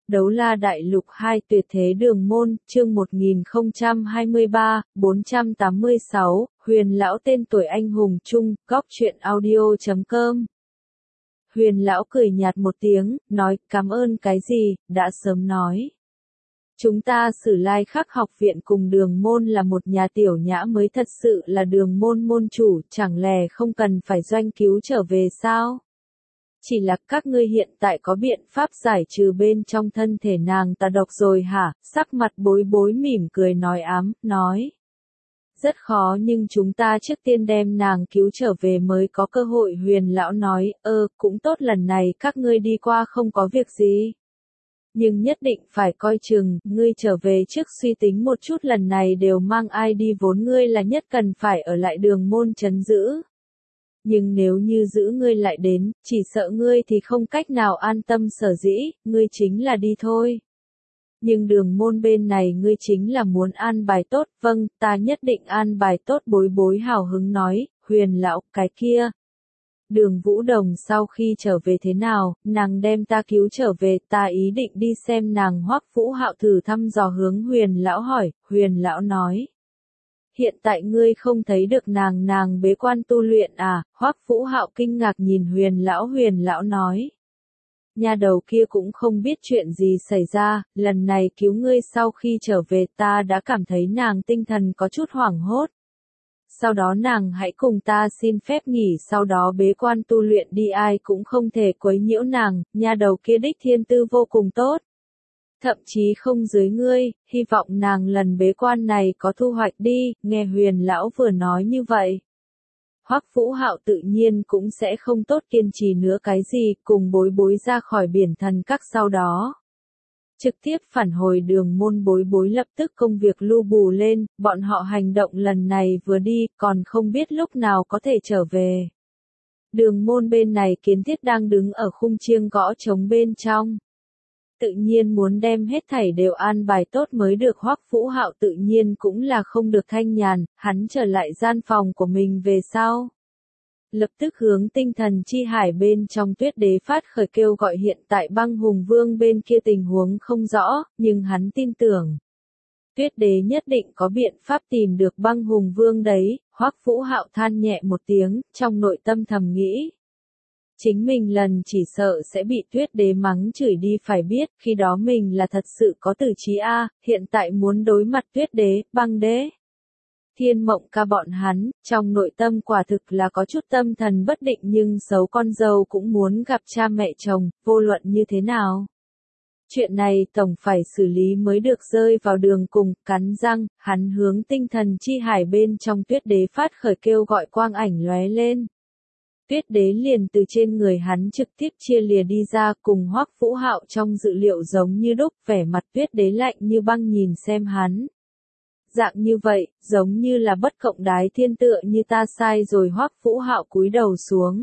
Đấu la đại lục 2 tuyệt thế đường môn, chương 1023, 486, huyền lão tên tuổi anh hùng chung, góc truyện audio.com. Huyền lão cười nhạt một tiếng, nói, cảm ơn cái gì, đã sớm nói. Chúng ta Sử Lai Khắc học viện cùng đường môn là một nhà tiểu nhã mới thật sự là đường môn môn chủ, chẳng lẽ không cần phải doanh cứu trở về sao? Chỉ là các ngươi hiện tại có biện pháp giải trừ bên trong thân thể nàng tà độc rồi hả? Sắc mặt bối bối mỉm cười nói ám, nói. Rất khó nhưng chúng ta trước tiên đem nàng cứu trở về mới có cơ hội. Huyền lão nói, cũng tốt, lần này các ngươi đi qua không có việc gì. Nhưng nhất định phải coi chừng, ngươi trở về trước suy tính một chút, lần này đều mang ai đi, vốn ngươi là nhất cần phải ở lại đường môn trấn giữ. Nhưng nếu như giữ ngươi lại đến, chỉ sợ ngươi thì không cách nào an tâm, sở dĩ, ngươi chính là đi thôi. Nhưng đường môn bên này ngươi chính là muốn an bài tốt, vâng, ta nhất định an bài tốt. Bối bối hào hứng nói, huyền lão, cái kia. Đường Vũ Đồng sau khi trở về thế nào, nàng đem ta cứu trở về, ta ý định đi xem nàng. Hoắc Vũ Hạo thử thăm dò hướng huyền lão hỏi, huyền lão nói. Hiện tại ngươi không thấy được nàng bế quan tu luyện à? Hoắc Vũ Hạo kinh ngạc nhìn huyền lão nói. Nhà đầu kia cũng không biết chuyện gì xảy ra, lần này cứu ngươi sau khi trở về ta đã cảm thấy nàng tinh thần có chút hoảng hốt. Sau đó nàng hãy cùng ta xin phép nghỉ, sau đó bế quan tu luyện đi, ai cũng không thể quấy nhiễu nàng, nhà đầu kia đích thiên tư vô cùng tốt. Thậm chí không dưới ngươi, hy vọng nàng lần bế quan này có thu hoạch đi. Nghe huyền lão vừa nói như vậy. Hoắc Vũ Hạo tự nhiên cũng sẽ không tốt kiên trì nữa cái gì, cùng bối bối ra khỏi biển thần các, sau đó. Trực tiếp phản hồi đường môn. Bối bối lập tức công việc lu bù lên, bọn họ hành động lần này vừa đi, còn không biết lúc nào có thể trở về. Đường môn bên này Kiến Thiết đang đứng ở khung chiêng gõ trống bên trong. Tự nhiên muốn đem hết thảy đều an bài tốt mới được. Hoắc Vũ Hạo tự nhiên cũng là không được thanh nhàn, hắn trở lại gian phòng của mình về sau. Lập tức hướng tinh thần chi hải bên trong Tuyết Đế phát khởi kêu gọi. Hiện tại Băng Hùng Vương bên kia tình huống không rõ, nhưng hắn tin tưởng. Tuyết Đế nhất định có biện pháp tìm được Băng Hùng Vương đấy. Hoắc Vũ Hạo than nhẹ một tiếng, trong nội tâm thầm nghĩ. Chính mình lần chỉ sợ sẽ bị Tuyết Đế mắng chửi đi, phải biết, khi đó mình là thật sự có tử trí a, hiện tại muốn đối mặt Tuyết Đế, Băng Đế. Thiên Mộng Ca bọn hắn, trong nội tâm quả thực là có chút tâm thần bất định, nhưng xấu con dâu cũng muốn gặp cha mẹ chồng, vô luận như thế nào. Chuyện này tổng phải xử lý mới được. Rơi vào đường cùng, cắn răng, hắn hướng tinh thần chi hải bên trong Tuyết Đế phát khởi kêu gọi, quang ảnh lóe lên. Tuyết Đế liền từ trên người hắn trực tiếp chia lìa đi ra, cùng Hoắc Vũ Hạo trong dự liệu giống như đúc, vẻ mặt Tuyết Đế lạnh như băng nhìn xem hắn. Dạng như vậy, giống như là bất cộng đái thiên, tựa như ta sai rồi. Hoắc Vũ Hạo cúi đầu xuống.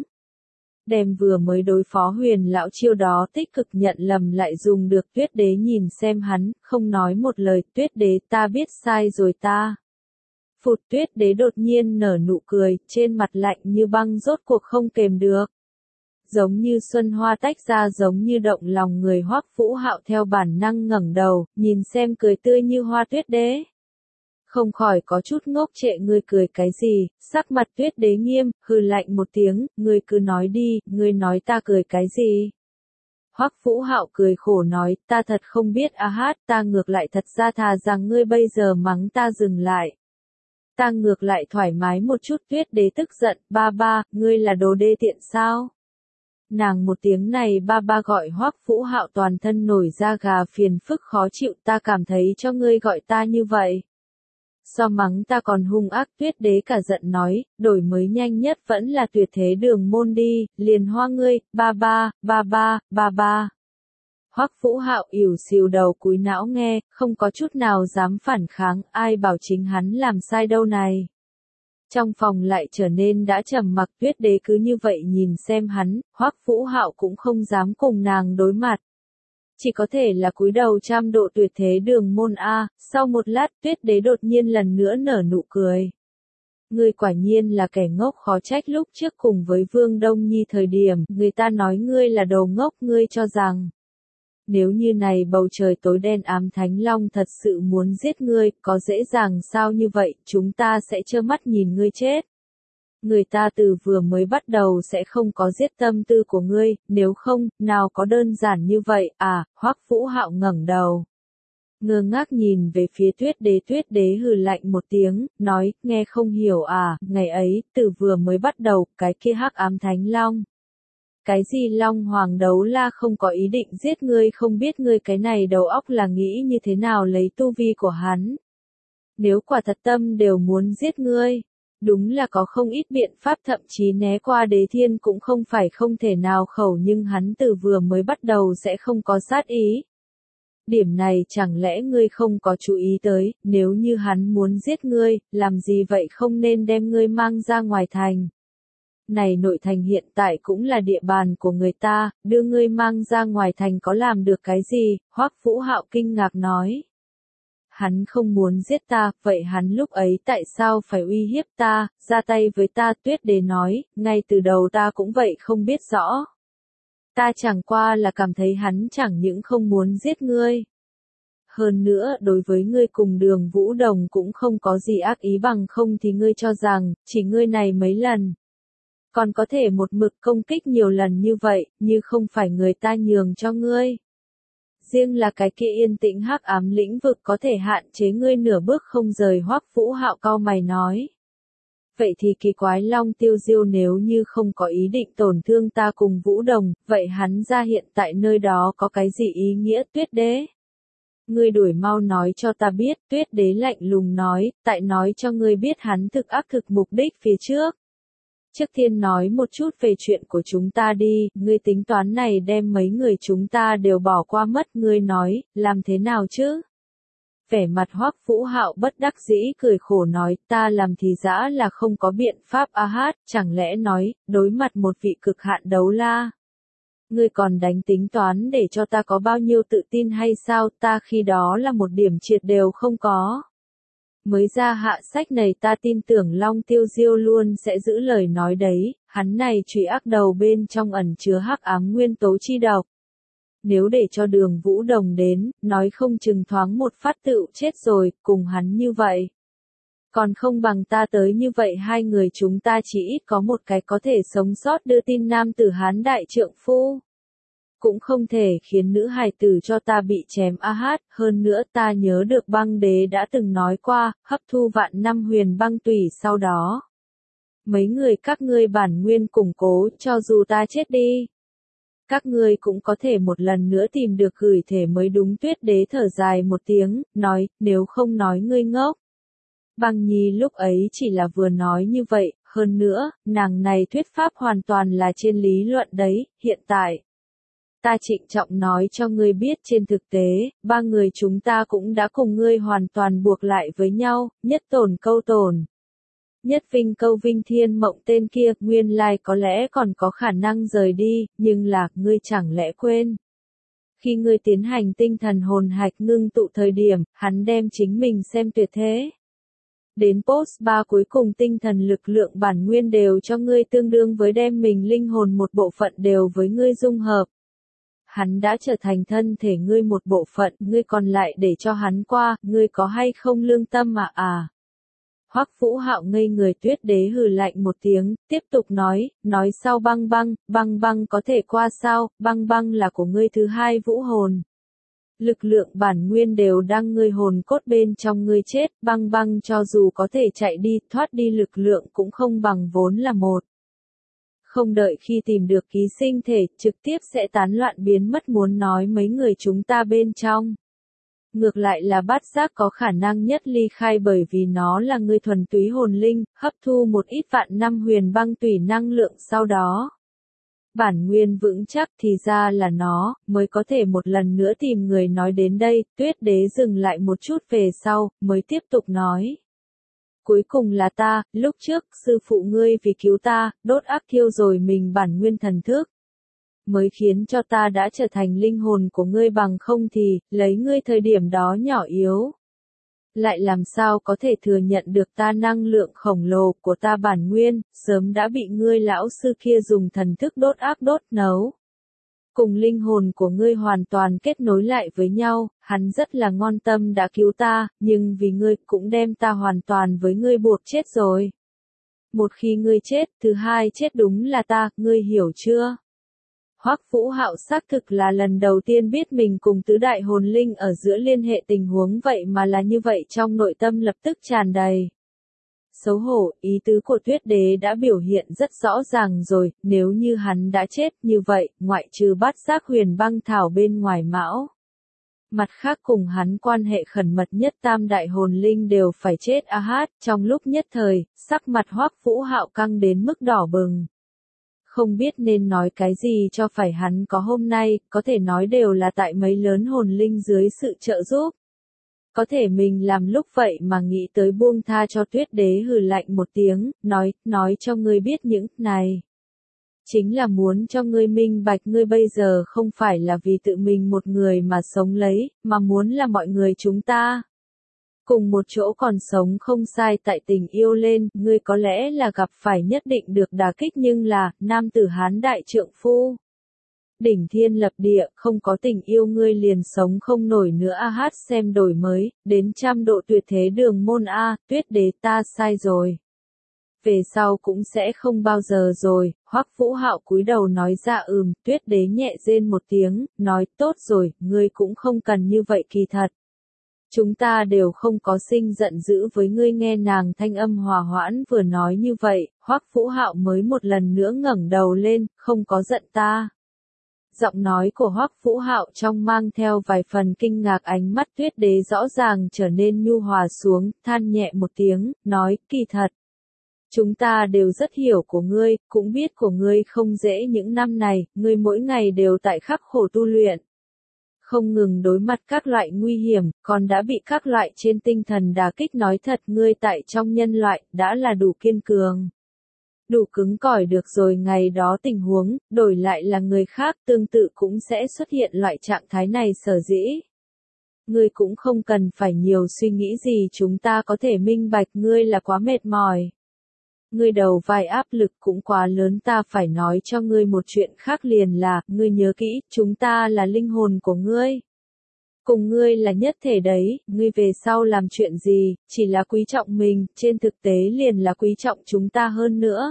Đem vừa mới đối phó huyền lão chiêu đó tích cực nhận lầm lại dùng được. Tuyết Đế nhìn xem hắn, không nói một lời. Tuyết Đế, ta biết sai rồi ta. Phụt, Tuyết Đế đột nhiên nở nụ cười, trên mặt lạnh như băng, rốt cuộc không kềm được. Giống như xuân hoa tách ra, giống như động lòng người. Hoắc Vũ Hạo theo bản năng ngẩng đầu, nhìn xem cười tươi như hoa Tuyết Đế. Không khỏi có chút ngốc trệ, ngươi cười cái gì? Sắc mặt Tuyết Đế nghiêm, hừ lạnh một tiếng, ngươi cứ nói đi, ngươi nói ta cười cái gì? Hoắc Vũ Hạo cười khổ nói, ta thật không biết a hát, ta ngược lại thật ra thà rằng ngươi bây giờ mắng ta dừng lại. Ta ngược lại thoải mái một chút. Tuyết Đế tức giận, ba ba, ngươi là đồ đê tiện sao? Nàng một tiếng này ba ba gọi Hoắc Vũ Hạo toàn thân nổi da gà, phiền phức khó chịu. Ta cảm thấy cho ngươi gọi ta như vậy. So mắng ta còn hung ác. Tuyết Đế cả giận nói, đổi mới nhanh nhất vẫn là tuyệt thế đường môn đi, liền hoa ngươi, ba ba, ba ba, ba ba. Hoắc Vũ Hạo ỉu xìu đầu cúi não nghe, không có chút nào dám phản kháng, ai bảo chính hắn làm sai đâu này. Trong phòng lại trở nên đã trầm mặc. Tuyết Đế cứ như vậy nhìn xem hắn, Hoắc Vũ Hạo cũng không dám cùng nàng đối mặt. Chỉ có thể là cúi đầu trăm độ. Tuyệt thế đường môn a. Sau một lát Tuyết Đế đột nhiên lần nữa nở nụ cười. Ngươi quả nhiên là kẻ ngốc, khó trách lúc trước cùng với Vương Đông Nhi thời điểm, người ta nói ngươi là đồ ngốc, ngươi cho rằng. Nếu như này bầu trời tối đen ám Thánh Long thật sự muốn giết ngươi, có dễ dàng sao như vậy, chúng ta sẽ trơ mắt nhìn ngươi chết. Người ta từ vừa mới bắt đầu sẽ không có giết tâm tư của ngươi, nếu không, nào có đơn giản như vậy, à, Hoắc Vũ Hạo ngẩng đầu. Ngơ ngác nhìn về phía tuyết đế hừ lạnh một tiếng, nói, nghe không hiểu à, ngày ấy, từ vừa mới bắt đầu, cái kia hắc ám Thánh Long. Cái gì Long Hoàng Đấu La không có ý định giết ngươi, không biết ngươi cái này đầu óc là nghĩ như thế nào lấy tu vi của hắn. Nếu quả thật tâm đều muốn giết ngươi, đúng là có không ít biện pháp, thậm chí né qua Đế Thiên cũng không phải không thể nào khẩu, nhưng hắn từ vừa mới bắt đầu sẽ không có sát ý. Điểm này chẳng lẽ ngươi không có chú ý tới, nếu như hắn muốn giết ngươi, làm gì vậy, không nên đem ngươi mang ra ngoài thành. Này nội thành hiện tại cũng là địa bàn của người ta, đưa ngươi mang ra ngoài thành có làm được cái gì, Hoắc Vũ Hạo kinh ngạc nói. Hắn không muốn giết ta, vậy hắn lúc ấy tại sao phải uy hiếp ta, ra tay với ta, Tuyết Đế nói, ngay từ đầu ta cũng vậy không biết rõ. Ta chẳng qua là cảm thấy hắn chẳng những không muốn giết ngươi. Hơn nữa, đối với ngươi cùng Đường Vũ Đồng cũng không có gì ác ý, bằng không thì ngươi cho rằng, chỉ ngươi này mấy lần. Còn có thể một mực công kích nhiều lần như vậy, như không phải người ta nhường cho ngươi. Riêng là cái kia yên tĩnh hắc ám lĩnh vực có thể hạn chế ngươi nửa bước không rời, Hoắc Vũ Hạo cau mày nói. Vậy thì kỳ quái, Long Tiêu Diêu nếu như không có ý định tổn thương ta cùng Vũ Đồng, vậy hắn ra hiện tại nơi đó có cái gì ý nghĩa, Tuyết Đế? Ngươi đuổi mau nói cho ta biết, Tuyết Đế lạnh lùng nói, tại nói cho ngươi biết hắn thực ác thực mục đích phía trước. Trước tiên nói một chút về chuyện của chúng ta đi, ngươi tính toán này đem mấy người chúng ta đều bỏ qua mất, ngươi nói, làm thế nào chứ? Vẻ mặt Hoắc Vũ Hạo bất đắc dĩ cười khổ nói, ta làm thì dã là không có biện pháp, a hát, chẳng lẽ nói, đối mặt một vị cực hạn đấu la. Ngươi còn đánh tính toán để cho ta có bao nhiêu tự tin hay sao, ta khi đó là một điểm triệt đều không có. Mới ra hạ sách này ta tin tưởng Long Tiêu Diêu luôn sẽ giữ lời nói đấy, hắn này truy ác đầu bên trong ẩn chứa hắc ám nguyên tố chi độc. Nếu để cho Đường Vũ Đồng đến, nói không chừng thoáng một phát tựu chết rồi, cùng hắn như vậy. Còn không bằng ta tới như vậy, hai người chúng ta chỉ ít có một cái có thể sống sót đưa tin nam tử Hán đại trượng phu. Cũng không thể khiến nữ hài tử cho ta bị chém, a hát, hơn nữa ta nhớ được Băng Đế đã từng nói qua, hấp thu vạn năm huyền băng tủy sau đó. Mấy người các ngươi bản nguyên củng cố, cho dù ta chết đi. Các ngươi cũng có thể một lần nữa tìm được gửi thể mới đúng, Tuyết Đế thở dài một tiếng, nói, nếu không nói ngươi ngốc. Băng Nhi lúc ấy chỉ là vừa nói như vậy, hơn nữa, nàng này thuyết pháp hoàn toàn là trên lý luận đấy, hiện tại. Ta trịnh trọng nói cho ngươi biết, trên thực tế, ba người chúng ta cũng đã cùng ngươi hoàn toàn buộc lại với nhau, nhất tổn câu tổn. Nhất vinh câu vinh, Thiên Mộng tên kia, nguyên lai có lẽ còn có khả năng rời đi, nhưng là, ngươi chẳng lẽ quên. Khi ngươi tiến hành tinh thần hồn hạch ngưng tụ thời điểm, hắn đem chính mình xem tuyệt thế. Đến post 3 cuối cùng tinh thần lực lượng bản nguyên đều cho ngươi, tương đương với đem mình linh hồn một bộ phận đều với ngươi dung hợp. Hắn đã trở thành thân thể ngươi một bộ phận, ngươi còn lại để cho hắn qua, ngươi có hay không lương tâm mà à? Hoắc Vũ Hạo ngây người, Tuyết Đế hừ lạnh một tiếng, tiếp tục nói sau băng băng có thể qua sao, băng là của ngươi thứ hai vũ hồn. Lực lượng bản nguyên đều đang ngươi hồn cốt bên trong, ngươi chết, băng cho dù có thể chạy đi, thoát đi lực lượng cũng không bằng vốn là một. Không đợi khi tìm được ký sinh thể, trực tiếp sẽ tán loạn biến mất, muốn nói mấy người chúng ta bên trong. Ngược lại là Bát Giác có khả năng nhất ly khai, bởi vì nó là người thuần túy hồn linh, hấp thu một ít vạn năm huyền băng tùy năng lượng sau đó. Bản nguyên vững chắc, thì ra là nó, mới có thể một lần nữa tìm người. Nói đến đây, Tuyết Đế dừng lại một chút về sau, mới tiếp tục nói. Cuối cùng là ta, lúc trước, sư phụ ngươi vì cứu ta, đốt ác thiêu rồi mình bản nguyên thần thức. Mới khiến cho ta đã trở thành linh hồn của ngươi, bằng không thì, lấy ngươi thời điểm đó nhỏ yếu. Lại làm sao có thể thừa nhận được ta năng lượng khổng lồ của ta bản nguyên, sớm đã bị ngươi lão sư kia dùng thần thức đốt áp đốt nấu. cùng linh hồn của ngươi hoàn toàn kết nối lại với nhau, hắn rất là ngon tâm đã cứu ta, nhưng vì ngươi cũng đem ta hoàn toàn với ngươi buộc chết rồi. Một khi ngươi chết, thứ hai chết đúng là ta, ngươi hiểu chưa? Hoắc Vũ Hạo xác thực là lần đầu tiên biết mình cùng tứ đại hồn linh ở giữa liên hệ tình huống vậy mà là như vậy, trong nội tâm lập tức tràn đầy xấu hổ. Ý tứ của Tuyết Đế đã biểu hiện rất rõ ràng rồi, nếu như hắn đã chết như vậy, ngoại trừ Bát Giác Huyền Băng Thảo bên ngoài Mão, mặt khác cùng hắn quan hệ khẩn mật nhất tam đại hồn linh đều phải chết. Trong lúc nhất thời, sắc mặt Hoắc Vũ Hạo căng đến mức đỏ bừng. Không biết nên nói cái gì cho phải, hắn có hôm nay, có thể nói đều là tại mấy lớn hồn linh dưới sự trợ giúp. Có thể mình làm lúc vậy mà nghĩ tới buông tha cho Tuyết Đế hừ lạnh một tiếng, nói cho ngươi biết những này. Chính là muốn cho ngươi minh bạch ngươi bây giờ không phải là vì tự mình một người mà sống lấy, mà muốn là mọi người chúng ta cùng một chỗ còn sống không sai. Tại tình yêu lên, ngươi có lẽ là gặp phải nhất định được đả kích, nhưng là, nam tử Hán đại trượng phu. Đỉnh thiên lập địa, không có tình yêu ngươi liền sống không nổi nữa. Xem đổi mới, đến 100 độ tuyệt thế đường môn Tuyết Đế ta sai rồi. Về sau cũng sẽ không bao giờ rồi. Hoắc Vũ Hạo cúi đầu nói ra Tuyết Đế nhẹ rên một tiếng, nói tốt rồi, ngươi cũng không cần như vậy, kỳ thật. Chúng ta đều không có sinh giận dữ với ngươi. Nghe nàng thanh âm hòa hoãn vừa nói như vậy, Hoắc Vũ Hạo mới một lần nữa ngẩng đầu lên, không có giận ta. Giọng nói của Hoắc Vũ Hạo trong mang theo vài phần kinh ngạc, ánh mắt Tuyết Đế rõ ràng trở nên nhu hòa xuống, than nhẹ một tiếng, nói, kỳ thật. Chúng ta đều rất hiểu của ngươi, cũng biết của ngươi không dễ, những năm này, ngươi mỗi ngày đều tại khắc khổ tu luyện. Không ngừng đối mặt các loại nguy hiểm, còn đã bị các loại trên tinh thần đả kích, nói thật ngươi tại trong nhân loại, đã là đủ kiên cường. Đủ cứng cỏi được rồi. Ngày đó tình huống, đổi lại là người khác tương tự cũng sẽ xuất hiện loại trạng thái này, sở dĩ. Ngươi cũng không cần phải nhiều suy nghĩ gì, chúng ta có thể minh bạch ngươi là quá mệt mỏi. Ngươi đầu vai áp lực cũng quá lớn. Ta phải nói cho ngươi một chuyện khác, liền là, ngươi nhớ kỹ, chúng ta là linh hồn của ngươi. Cùng ngươi là nhất thể đấy, ngươi về sau làm chuyện gì, chỉ là quý trọng mình, trên thực tế liền là quý trọng chúng ta hơn nữa.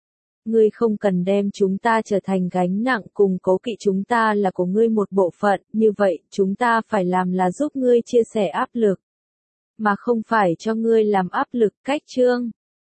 Ngươi không cần đem chúng ta trở thành gánh nặng, cùng cố kỵ chúng ta là của ngươi một bộ phận, như vậy, chúng ta phải làm là giúp ngươi chia sẻ áp lực, mà không phải cho ngươi làm áp lực. Cách chương